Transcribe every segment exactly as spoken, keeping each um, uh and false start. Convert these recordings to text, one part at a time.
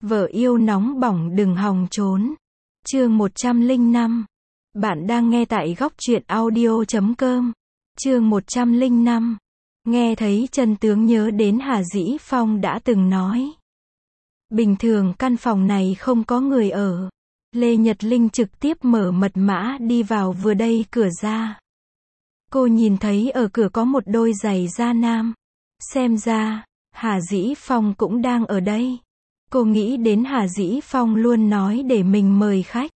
Vợ yêu nóng bỏng đừng hòng trốn. Chương một trăm lẻ năm. Bạn đang nghe tại góc truyện audio chấm com. Chương một trăm lẻ năm. Nghe thấy chân tướng nhớ đến Hà Dĩ Phong đã từng nói. Bình thường căn phòng này không có người ở. Lê Nhật Linh trực tiếp mở mật mã đi vào vừa đẩy cửa ra. Cô nhìn thấy ở cửa có một đôi giày da nam. Xem ra, Hà Dĩ Phong cũng đang ở đây. Cô nghĩ đến Hà Dĩ Phong luôn nói để mình mời khách.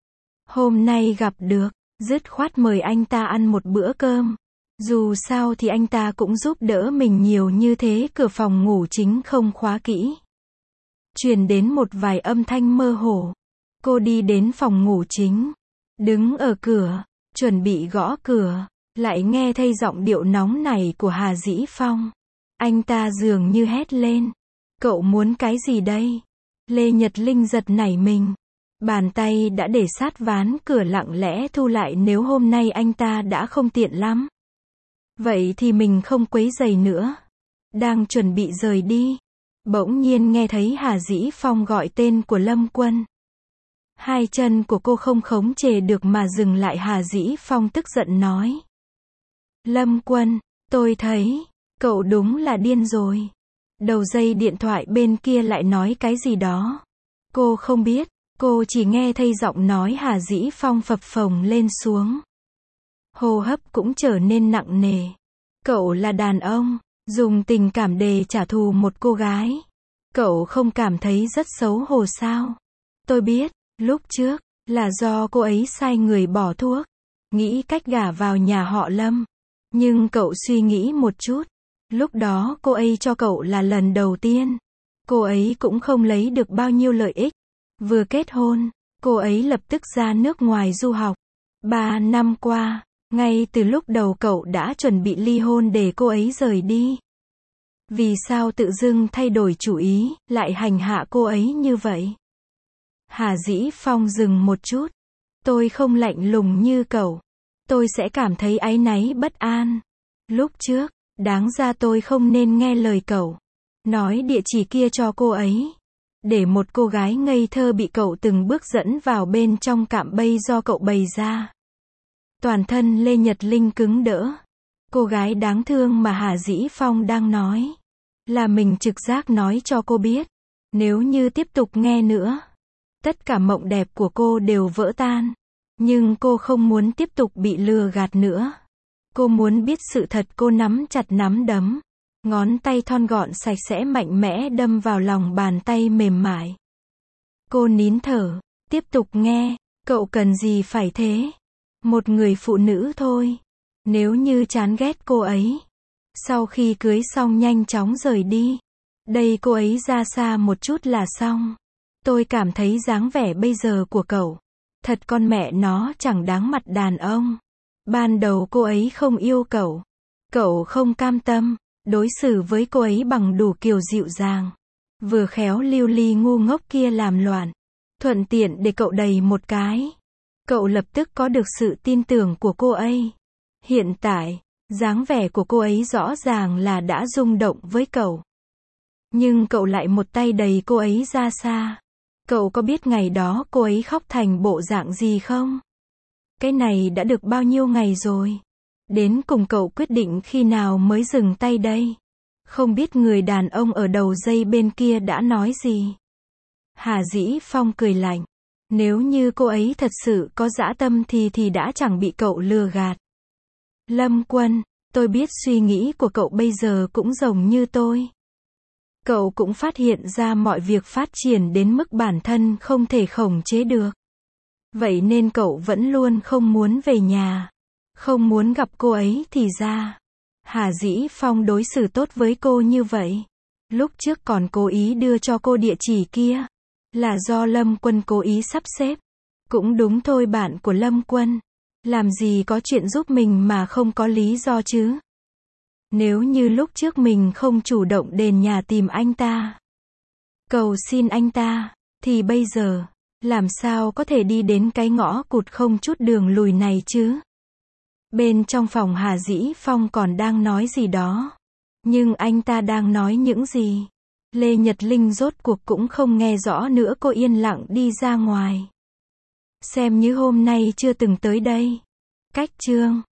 Hôm nay gặp được, dứt khoát mời anh ta ăn một bữa cơm. Dù sao thì anh ta cũng giúp đỡ mình nhiều như thế. Cửa phòng ngủ chính không khóa kỹ. Truyền đến một vài âm thanh mơ hồ. Cô đi đến phòng ngủ chính. Đứng ở cửa, chuẩn bị gõ cửa. Lại nghe thấy giọng điệu nóng này của Hà Dĩ Phong. Anh ta dường như hét lên. Cậu muốn cái gì đây? Lê Nhật Linh giật nảy mình. Bàn tay đã để sát ván cửa lặng lẽ thu lại nếu hôm nay anh ta đã không tiện lắm. Vậy thì mình không quấy rầy nữa. Đang chuẩn bị rời đi. Bỗng nhiên nghe thấy Hà Dĩ Phong gọi tên của Lâm Quân. Hai chân của cô không khống chế được mà dừng lại. Hà Dĩ Phong tức giận nói. Lâm Quân, tôi thấy, cậu đúng là điên rồi. Đầu dây điện thoại bên kia lại nói cái gì đó. Cô không biết, cô chỉ nghe thấy giọng nói Hà Dĩ Phong phập phồng lên xuống. Hô hấp cũng trở nên nặng nề. Cậu là đàn ông, dùng tình cảm để trả thù một cô gái. Cậu không cảm thấy rất xấu hổ sao? Tôi biết, lúc trước, là do cô ấy sai người bỏ thuốc, nghĩ cách gả vào nhà họ Lâm. Nhưng cậu suy nghĩ một chút. Lúc đó cô ấy cho cậu là lần đầu tiên. Cô ấy cũng không lấy được bao nhiêu lợi ích. Vừa kết hôn, cô ấy lập tức ra nước ngoài du học. Ba năm qua, ngay từ lúc đầu cậu đã chuẩn bị ly hôn để cô ấy rời đi. Vì sao tự dưng thay đổi chủ ý, lại hành hạ cô ấy như vậy? Hà Dĩ Phong dừng một chút. Tôi không lạnh lùng như cậu. Tôi sẽ cảm thấy áy náy bất an. Lúc trước, đáng ra tôi không nên nghe lời cậu. Nói địa chỉ kia cho cô ấy. Để một cô gái ngây thơ bị cậu từng bước dẫn vào bên trong cạm bẫy do cậu bày ra. Toàn thân Lê Nhật Linh cứng đỡ. Cô gái đáng thương mà Hà Dĩ Phong đang nói. Là mình trực giác nói cho cô biết. Nếu như tiếp tục nghe nữa, tất cả mộng đẹp của cô đều vỡ tan. Nhưng cô không muốn tiếp tục bị lừa gạt nữa. Cô muốn biết sự thật. Cô nắm chặt nắm đấm. Ngón tay thon gọn sạch sẽ mạnh mẽ đâm vào lòng bàn tay mềm mại. Cô nín thở, tiếp tục nghe. Cậu cần gì phải thế? Một người phụ nữ thôi. Nếu như chán ghét cô ấy, sau khi cưới xong nhanh chóng rời đi. Đây cô ấy ra xa một chút là xong. Tôi cảm thấy dáng vẻ bây giờ của cậu, thật con mẹ nó chẳng đáng mặt đàn ông. Ban đầu cô ấy không yêu cậu. Cậu không cam tâm, đối xử với cô ấy bằng đủ kiểu dịu dàng. Vừa khéo lưu ly ngu ngốc kia làm loạn. Thuận tiện để cậu đầy một cái. Cậu lập tức có được sự tin tưởng của cô ấy. Hiện tại, dáng vẻ của cô ấy rõ ràng là đã rung động với cậu. Nhưng cậu lại một tay đẩy cô ấy ra xa. Cậu có biết ngày đó cô ấy khóc thành bộ dạng gì không? Cái này đã được bao nhiêu ngày rồi? Đến cùng cậu quyết định khi nào mới dừng tay đây? Không biết người đàn ông ở đầu dây bên kia đã nói gì? Hà Dĩ Phong cười lạnh. Nếu như cô ấy thật sự có dã tâm thì thì đã chẳng bị cậu lừa gạt. Lâm Quân, tôi biết suy nghĩ của cậu bây giờ cũng giống như tôi. Cậu cũng phát hiện ra mọi việc phát triển đến mức bản thân không thể khống chế được. Vậy nên cậu vẫn luôn không muốn về nhà. Không muốn gặp cô ấy thì ra. Hà Dĩ Phong đối xử tốt với cô như vậy. Lúc trước còn cố ý đưa cho cô địa chỉ kia. Là do Lâm Quân cố ý sắp xếp. Cũng đúng thôi, bạn của Lâm Quân. Làm gì có chuyện giúp mình mà không có lý do chứ. Nếu như lúc trước mình không chủ động đến nhà tìm anh ta, cầu xin anh ta, thì bây giờ, làm sao có thể đi đến cái ngõ cụt không chút đường lùi này chứ? Bên trong phòng Hà Dĩ Phong còn đang nói gì đó. Nhưng anh ta đang nói những gì? Lê Nhật Linh rốt cuộc cũng không nghe rõ nữa, cô yên lặng đi ra ngoài. Xem như hôm nay chưa từng tới đây. Cách chương